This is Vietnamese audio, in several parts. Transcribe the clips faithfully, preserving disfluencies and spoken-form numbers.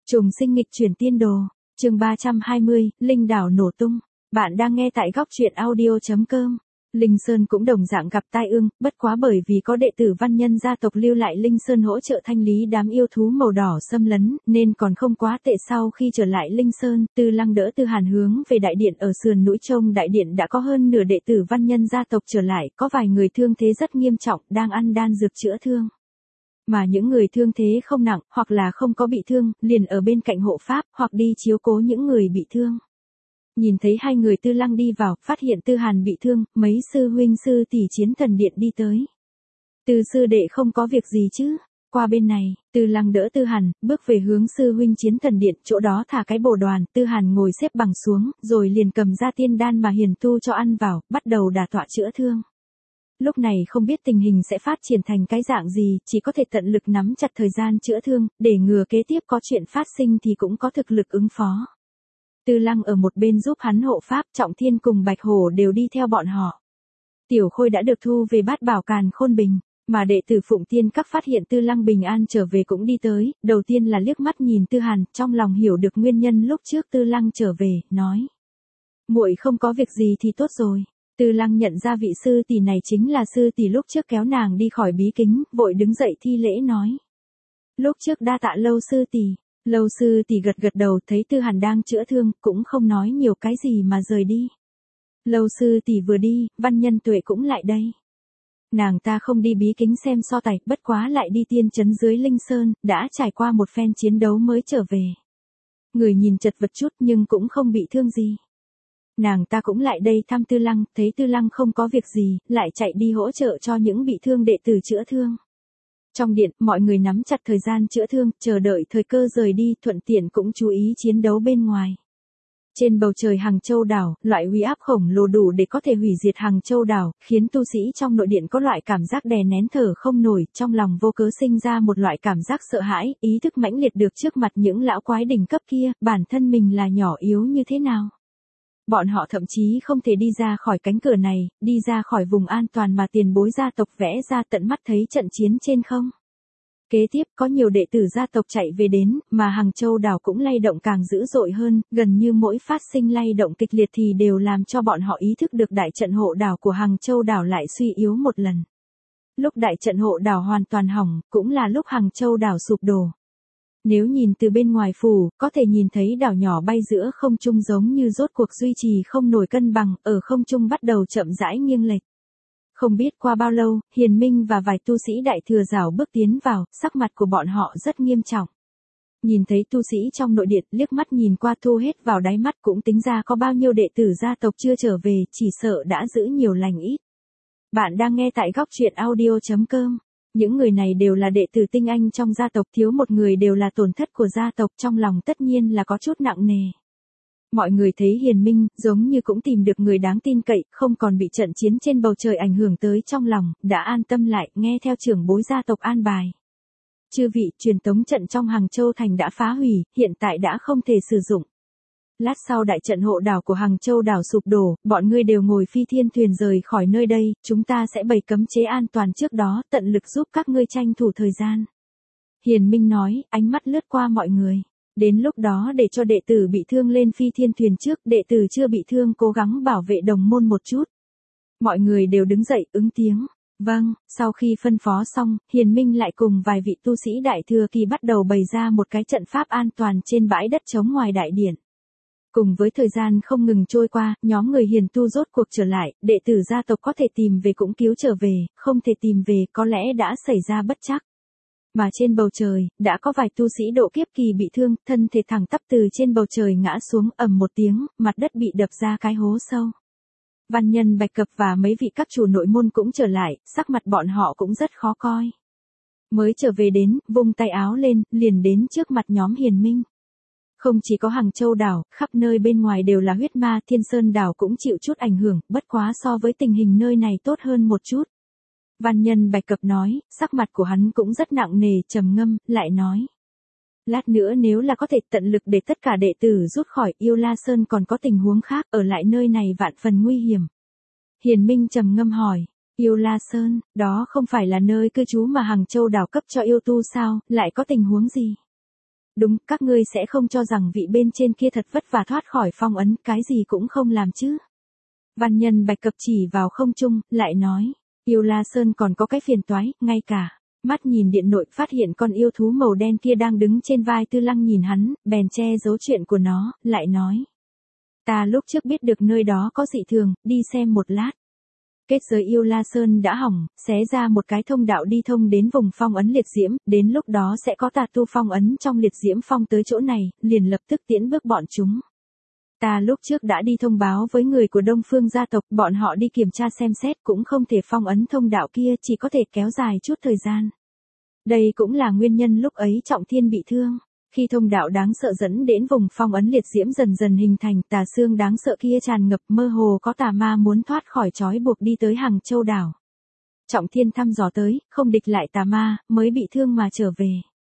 Trùng sinh nghịch chuyển tiên đồ, chương ba trăm hai mươi, Linh đảo nổ tung. Bạn đang nghe tại góc truyện audio chấm com. Linh Sơn cũng đồng dạng gặp tai ương, bất quá bởi vì có đệ tử văn nhân gia tộc lưu lại Linh Sơn hỗ trợ thanh lý đám yêu thú màu đỏ xâm lấn, nên còn không quá tệ. Sau khi trở lại Linh Sơn, Tư Lăng đỡ Tư Hàn hướng về đại điện ở sườn núi Trông đại điện đã có hơn nửa đệ tử văn nhân gia tộc trở lại, có vài người thương thế rất nghiêm trọng, đang ăn đan dược chữa thương. Mà những người thương thế không nặng, hoặc là không có bị thương, liền ở bên cạnh hộ pháp, hoặc đi chiếu cố những người bị thương. Nhìn thấy hai người Tư Lăng đi vào, phát hiện Tư Hàn bị thương, mấy sư huynh sư tỷ chiến thần điện đi tới. Tư sư đệ không có việc gì chứ? Qua bên này, Tư Lăng đỡ Tư Hàn, bước về hướng sư huynh chiến thần điện, chỗ đó thả cái bồ đoàn, Tư Hàn ngồi xếp bằng xuống, rồi liền cầm ra tiên đan mà hiền tu cho ăn vào, bắt đầu đả tọa chữa thương. Lúc này không biết tình hình sẽ phát triển thành cái dạng gì, chỉ có thể tận lực nắm chặt thời gian chữa thương, để ngừa kế tiếp có chuyện phát sinh thì cũng có thực lực ứng phó. Tư Lăng ở một bên giúp hắn hộ pháp, Trọng Thiên cùng Bạch Hổ đều đi theo bọn họ. Tiểu Khôi đã được thu về Bát Bảo Càn Khôn Bình, mà đệ tử Phụng Tiên Các phát hiện Tư Lăng bình an trở về cũng đi tới, đầu tiên là liếc mắt nhìn Tư Hàn, trong lòng hiểu được nguyên nhân lúc trước Tư Lăng trở về, nói: "Muội không có việc gì thì tốt rồi." Tư Lăng nhận ra vị sư tỷ này chính là sư tỷ lúc trước kéo nàng đi khỏi bí kính, vội đứng dậy thi lễ nói: "Lúc trước đa tạ Lâu sư tỷ." Lâu sư tỷ gật gật đầu, thấy Tư Hàn đang chữa thương, cũng không nói nhiều cái gì mà rời đi. Lâu sư tỷ vừa đi, Văn Nhân Tuệ cũng lại đây. Nàng ta không đi bí kính xem so tài, bất quá lại đi tiên trấn dưới Linh Sơn, đã trải qua một phen chiến đấu mới trở về. Người nhìn chật vật chút nhưng cũng không bị thương gì. Nàng ta cũng lại đây thăm Tư Lăng, thấy Tư Lăng không có việc gì, lại chạy đi hỗ trợ cho những bị thương đệ tử chữa thương. Trong điện, mọi người nắm chặt thời gian chữa thương, chờ đợi thời cơ rời đi, thuận tiện cũng chú ý chiến đấu bên ngoài. Trên bầu trời Hằng Châu đảo, loại uy áp khổng lồ đủ để có thể hủy diệt Hằng Châu đảo, khiến tu sĩ trong nội điện có loại cảm giác đè nén thở không nổi, trong lòng vô cớ sinh ra một loại cảm giác sợ hãi, ý thức mãnh liệt được trước mặt những lão quái đỉnh cấp kia, bản thân mình là nhỏ yếu như thế nào. Bọn họ thậm chí không thể đi ra khỏi cánh cửa này, đi ra khỏi vùng an toàn mà tiền bối gia tộc vẽ ra tận mắt thấy trận chiến trên không. Kế tiếp có nhiều đệ tử gia tộc chạy về đến, mà Hằng Châu đảo cũng lay động càng dữ dội hơn, gần như mỗi phát sinh lay động kịch liệt thì đều làm cho bọn họ ý thức được đại trận hộ đảo của Hằng Châu đảo lại suy yếu một lần. Lúc đại trận hộ đảo hoàn toàn hỏng, cũng là lúc Hằng Châu đảo sụp đổ. Nếu nhìn từ bên ngoài phủ, có thể nhìn thấy đảo nhỏ bay giữa không trung giống như rốt cuộc duy trì không nổi cân bằng, ở không trung bắt đầu chậm rãi nghiêng lệch. Không biết qua bao lâu, Hiền Minh và vài tu sĩ đại thừa rảo bước tiến vào, sắc mặt của bọn họ rất nghiêm trọng. Nhìn thấy tu sĩ trong nội điện, liếc mắt nhìn qua thu hết vào đáy mắt, cũng tính ra có bao nhiêu đệ tử gia tộc chưa trở về, chỉ sợ đã giữ nhiều lành ít. Bạn đang nghe tại góc truyện audio chấm com. Những người này đều là đệ tử tinh anh trong gia tộc, thiếu một người đều là tổn thất của gia tộc, trong lòng tất nhiên là có chút nặng nề. Mọi người thấy Hiền Minh, giống như cũng tìm được người đáng tin cậy, không còn bị trận chiến trên bầu trời ảnh hưởng tới trong lòng, đã an tâm lại, nghe theo trưởng bối gia tộc an bài. Chư vị, truyền tống trận trong Hằng Châu thành đã phá hủy, hiện tại đã không thể sử dụng. Lát sau đại trận hộ đảo của Hằng Châu đảo sụp đổ, bọn ngươi đều ngồi phi thiên thuyền rời khỏi nơi đây, chúng ta sẽ bày cấm chế an toàn trước đó, tận lực giúp các ngươi tranh thủ thời gian. Hiền Minh nói, ánh mắt lướt qua mọi người. Đến lúc đó để cho đệ tử bị thương lên phi thiên thuyền trước, đệ tử chưa bị thương cố gắng bảo vệ đồng môn một chút. Mọi người đều đứng dậy, ứng tiếng. Vâng, sau khi phân phó xong, Hiền Minh lại cùng vài vị tu sĩ đại thừa kỳ bắt đầu bày ra một cái trận pháp an toàn trên bãi đất trống ngoài đại điện. Cùng với thời gian không ngừng trôi qua, nhóm người hiền tu rốt cuộc trở lại, đệ tử gia tộc có thể tìm về cũng cứu trở về, không thể tìm về có lẽ đã xảy ra bất trắc. Mà trên bầu trời, đã có vài tu sĩ độ kiếp kỳ bị thương, thân thể thẳng tắp từ trên bầu trời ngã xuống, ầm một tiếng, mặt đất bị đập ra cái hố sâu. Văn Nhân Bạch Cập và mấy vị các chủ nội môn cũng trở lại, sắc mặt bọn họ cũng rất khó coi. Mới trở về đến, vung tay áo lên, liền đến trước mặt nhóm Hiền Minh. Không chỉ có Hằng Châu đảo, khắp nơi bên ngoài đều là huyết ma, Thiên Sơn đảo cũng chịu chút ảnh hưởng, bất quá so với tình hình nơi này tốt hơn một chút. Văn Nhân Bạch Cập nói, sắc mặt của hắn cũng rất nặng nề, trầm ngâm, lại nói. Lát nữa nếu là có thể tận lực để tất cả đệ tử rút khỏi Yêu La Sơn, còn có tình huống khác, ở lại nơi này vạn phần nguy hiểm. Hiền Minh trầm ngâm hỏi, Yêu La Sơn, đó không phải là nơi cư trú mà Hằng Châu đảo cấp cho yêu tu sao, lại có tình huống gì? Đúng, các ngươi sẽ không cho rằng vị bên trên kia thật vất vả thoát khỏi phong ấn, cái gì cũng không làm chứ. Văn nhân Bạch Cập chỉ vào không trung, lại nói, Yêu La Sơn còn có cái phiền toái, ngay cả. Mắt nhìn điện nội phát hiện con yêu thú màu đen kia đang đứng trên vai Tư Lăng nhìn hắn, bèn che giấu chuyện của nó, lại nói. Ta lúc trước biết được nơi đó có dị thường, đi xem một lát. Kết giới Yêu La Sơn đã hỏng, xé ra một cái thông đạo đi thông đến vùng phong ấn liệt diễm, đến lúc đó sẽ có tà tu phong ấn trong liệt diễm phong tới chỗ này, liền lập tức tiễn bước bọn chúng. Ta lúc trước đã đi thông báo với người của Đông Phương gia tộc, bọn họ đi kiểm tra xem xét cũng không thể phong ấn thông đạo kia, chỉ có thể kéo dài chút thời gian. Đây cũng là nguyên nhân lúc ấy Trọng Thiên bị thương. Khi thông đạo đáng sợ dẫn đến vùng phong ấn liệt diễm dần dần hình thành, tà xương đáng sợ kia tràn ngập, mơ hồ có tà ma muốn thoát khỏi trói buộc đi tới Hằng Châu đảo. Trọng Thiên thăm dò tới, không địch lại tà ma, mới bị thương mà trở về.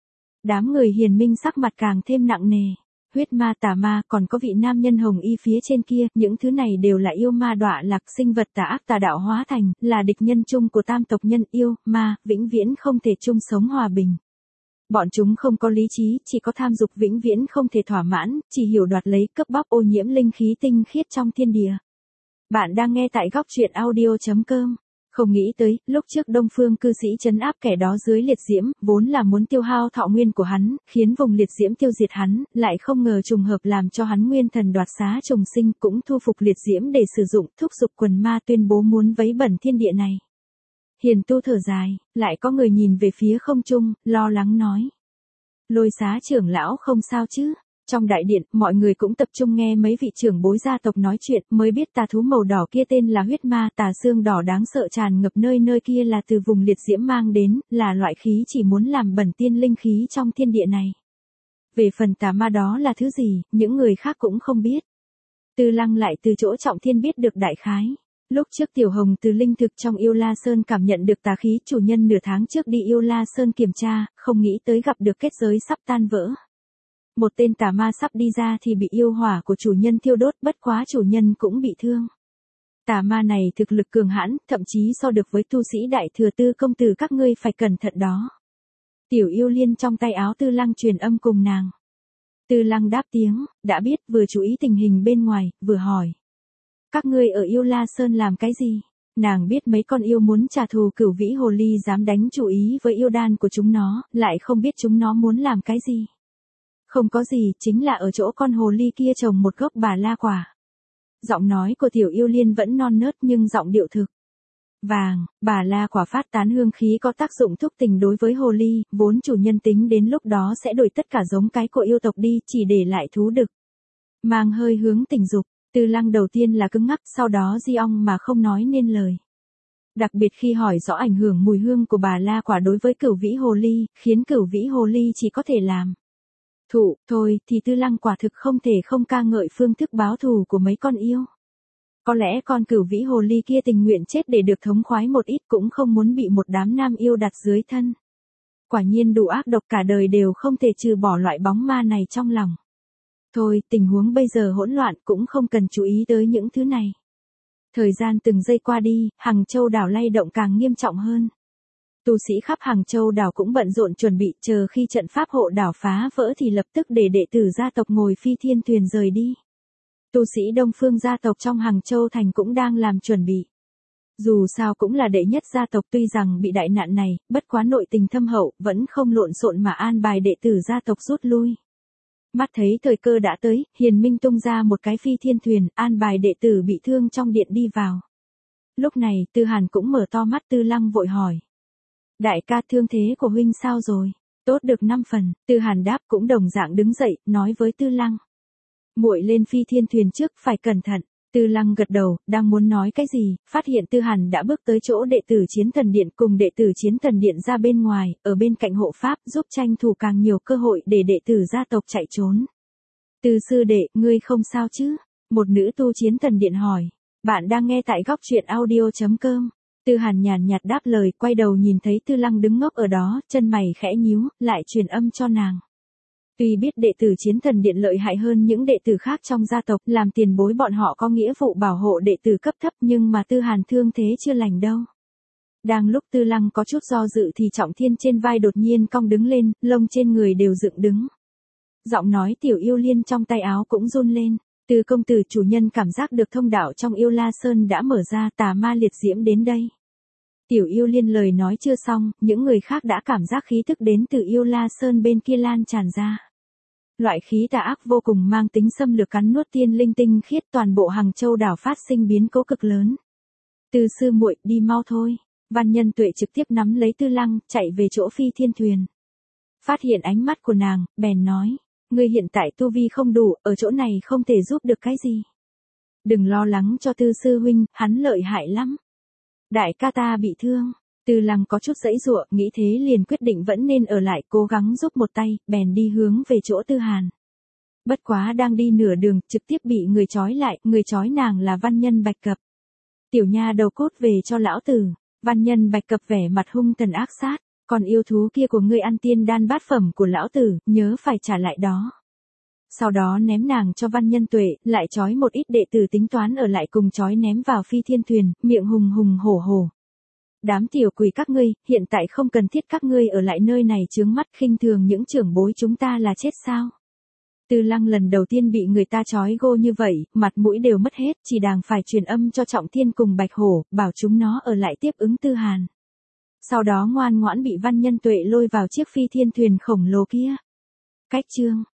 Đám người hiền minh sắc mặt càng thêm nặng nề. Huyết ma, tà ma, còn có vị nam nhân hồng y phía trên kia, những thứ này đều là yêu ma đọa lạc, sinh vật tà ác tà đạo hóa thành, là địch nhân chung của tam tộc nhân yêu, ma, vĩnh viễn không thể chung sống hòa bình. Bọn chúng không có lý trí, chỉ có tham dục vĩnh viễn không thể thỏa mãn, chỉ hiểu đoạt lấy, cướp bóc, ô nhiễm linh khí tinh khiết trong thiên địa. Bạn đang nghe tại góc truyện audio chấm com. Không nghĩ tới, lúc trước Đông Phương cư sĩ trấn áp kẻ đó dưới liệt diễm, vốn là muốn tiêu hao thọ nguyên của hắn, khiến vùng liệt diễm tiêu diệt hắn, lại không ngờ trùng hợp làm cho hắn nguyên thần đoạt xá trùng sinh, cũng thu phục liệt diễm để sử dụng, thúc giục quần ma tuyên bố muốn vấy bẩn thiên địa này. Hiền tu thở dài, lại có người nhìn về phía không trung, lo lắng nói. Lôi Xá trưởng lão không sao chứ? Trong đại điện, mọi người cũng tập trung nghe mấy vị trưởng bối gia tộc nói chuyện, mới biết tà thú màu đỏ kia tên là huyết ma, tà xương đỏ đáng sợ tràn ngập nơi nơi kia là từ vùng liệt diễm mang đến, là loại khí chỉ muốn làm bẩn tiên linh khí trong thiên địa này. Về phần tà ma đó là thứ gì, những người khác cũng không biết. Tư Lăng lại từ chỗ Trọng Thiên biết được đại khái. Lúc trước Tiểu Hồng từ linh thực trong Yêu La Sơn cảm nhận được tà khí, chủ nhân nửa tháng trước đi Yêu La Sơn kiểm tra, không nghĩ tới gặp được kết giới sắp tan vỡ. Một tên tà ma sắp đi ra thì bị yêu hỏa của chủ nhân thiêu đốt, bất quá chủ nhân cũng bị thương. Tà ma này thực lực cường hãn, thậm chí so được với tu sĩ đại thừa Tư công tử các ngươi phải cẩn thận đó. Tiểu Yêu Liên trong tay áo Tư Lăng truyền âm cùng nàng. Tư Lăng đáp tiếng, đã biết, vừa chú ý tình hình bên ngoài, vừa hỏi. Các ngươi ở Yêu La Sơn làm cái gì? Nàng biết mấy con yêu muốn trả thù Cửu Vĩ Hồ Ly dám đánh chủ ý với yêu đan của chúng nó, lại không biết chúng nó muốn làm cái gì. Không có gì, chính là ở chỗ con hồ ly kia trồng một gốc bà la quả. Giọng nói của Tiểu Yêu Liên vẫn non nớt nhưng giọng điệu thực. Vàng, bà la quả phát tán hương khí có tác dụng thúc tình đối với hồ ly, vốn chủ nhân tính đến lúc đó sẽ đổi tất cả giống cái của yêu tộc đi, chỉ để lại thú đực. Mang hơi hướng tình dục, Tư Lăng đầu tiên là cứng ngắc, sau đó di ong mà không nói nên lời. Đặc biệt khi hỏi rõ ảnh hưởng mùi hương của bà la quả đối với Cửu Vĩ Hồ Ly, khiến Cửu Vĩ Hồ Ly chỉ có thể làm thụ, thôi thì Tư Lăng quả thực không thể không ca ngợi phương thức báo thù của mấy con yêu. Có lẽ con Cửu Vĩ Hồ Ly kia tình nguyện chết để được thống khoái một ít, cũng không muốn bị một đám nam yêu đặt dưới thân. Quả nhiên đủ ác độc, cả đời đều không thể trừ bỏ loại bóng ma này trong lòng. Thôi, tình huống bây giờ hỗn loạn, cũng không cần chú ý tới những thứ này. Thời gian từng giây qua đi, Hằng Châu đảo lay động càng nghiêm trọng hơn. Tu sĩ khắp Hằng Châu đảo cũng bận rộn chuẩn bị, chờ khi trận pháp hộ đảo phá vỡ thì lập tức để đệ tử gia tộc ngồi phi thiên thuyền rời đi. Tu sĩ Đông Phương gia tộc trong Hằng Châu thành cũng đang làm chuẩn bị. Dù sao cũng là đệ nhất gia tộc, tuy rằng bị đại nạn này, bất quá nội tình thâm hậu, vẫn không lộn xộn mà an bài đệ tử gia tộc rút lui. Mắt thấy thời cơ đã tới, Hiền Minh tung ra một cái phi thiên thuyền, an bài đệ tử bị thương trong điện đi vào. Lúc này, Tư Hàn cũng mở to mắt. Tư Lăng vội hỏi. Đại ca, thương thế của huynh sao rồi? Tốt được năm phần, Tư Hàn đáp, cũng đồng dạng đứng dậy, nói với Tư Lăng. Muội lên phi thiên thuyền trước, phải cẩn thận. Tư Lăng gật đầu, đang muốn nói cái gì, phát hiện Tư Hàn đã bước tới chỗ đệ tử Chiến Thần Điện, cùng đệ tử Chiến Thần Điện ra bên ngoài, ở bên cạnh hộ pháp, giúp tranh thủ càng nhiều cơ hội để đệ tử gia tộc chạy trốn. Tư sư đệ, ngươi không sao chứ? Một nữ tu Chiến Thần Điện hỏi. Bạn đang nghe tại góc truyện audio chấm com. Tư Hàn nhàn nhạt đáp lời, quay đầu nhìn thấy Tư Lăng đứng ngốc ở đó, chân mày khẽ nhíu, lại truyền âm cho nàng. Tuy biết đệ tử Chiến Thần Điện lợi hại hơn những đệ tử khác trong gia tộc, làm tiền bối bọn họ có nghĩa vụ bảo hộ đệ tử cấp thấp, nhưng mà Tư Hàn thương thế chưa lành đâu. Đang lúc Tư Lăng có chút do dự thì Trọng Thiên trên vai đột nhiên cong đứng lên, lông trên người đều dựng đứng. Giọng nói Tiểu Yêu Liên trong tay áo cũng run lên. Từ công tử chủ nhân cảm giác được thông đạo trong Yêu La Sơn đã mở ra, tà ma liệt diễm đến đây. Tiểu Yêu Liên lời nói chưa xong, những người khác đã cảm giác khí thức đến từ Yêu La Sơn bên kia lan tràn ra. Loại khí tà ác vô cùng mang tính xâm lược cắn nuốt tiên linh tinh khiết, toàn bộ Hằng Châu đảo phát sinh biến cố cực lớn. Từ sư muội, đi mau thôi. Văn Nhân Tuệ trực tiếp nắm lấy Tư Lăng, chạy về chỗ Phi Thiên Thuyền. Phát hiện ánh mắt của nàng, bèn nói, ngươi hiện tại tu vi không đủ, ở chỗ này không thể giúp được cái gì. Đừng lo lắng cho Tư sư huynh, hắn lợi hại lắm. Đại ca ta bị thương. Tư Lăng có chút giãy giụa, nghĩ thế liền quyết định vẫn nên ở lại cố gắng giúp một tay, bèn đi hướng về chỗ Tư Hàn. Bất quá đang đi nửa đường, trực tiếp bị người trói lại, người trói nàng là Văn Nhân Bạch Cập. Tiểu nha đầu cốt về cho lão tử. Văn Nhân Bạch Cập vẻ mặt hung tàn ác sát, còn yêu thú kia của ngươi ăn tiên đan bát phẩm của lão tử, nhớ phải trả lại đó. Sau đó ném nàng cho Văn Nhân Tuệ, lại trói một ít đệ tử tính toán ở lại cùng trói ném vào Phi Thiên Thuyền, miệng hùng hùng hổ hổ. Đám tiểu quỷ các ngươi, hiện tại không cần thiết các ngươi ở lại nơi này chướng mắt, khinh thường những trưởng bối chúng ta là chết sao? Tư Lăng lần đầu tiên bị người ta trói gô như vậy, mặt mũi đều mất hết, chỉ đàng phải truyền âm cho Trọng Thiên cùng Bạch Hổ, bảo chúng nó ở lại tiếp ứng Tư Hàn. Sau đó ngoan ngoãn bị Văn Nhân Tuệ lôi vào chiếc Phi Thiên Thuyền khổng lồ kia. Cách chương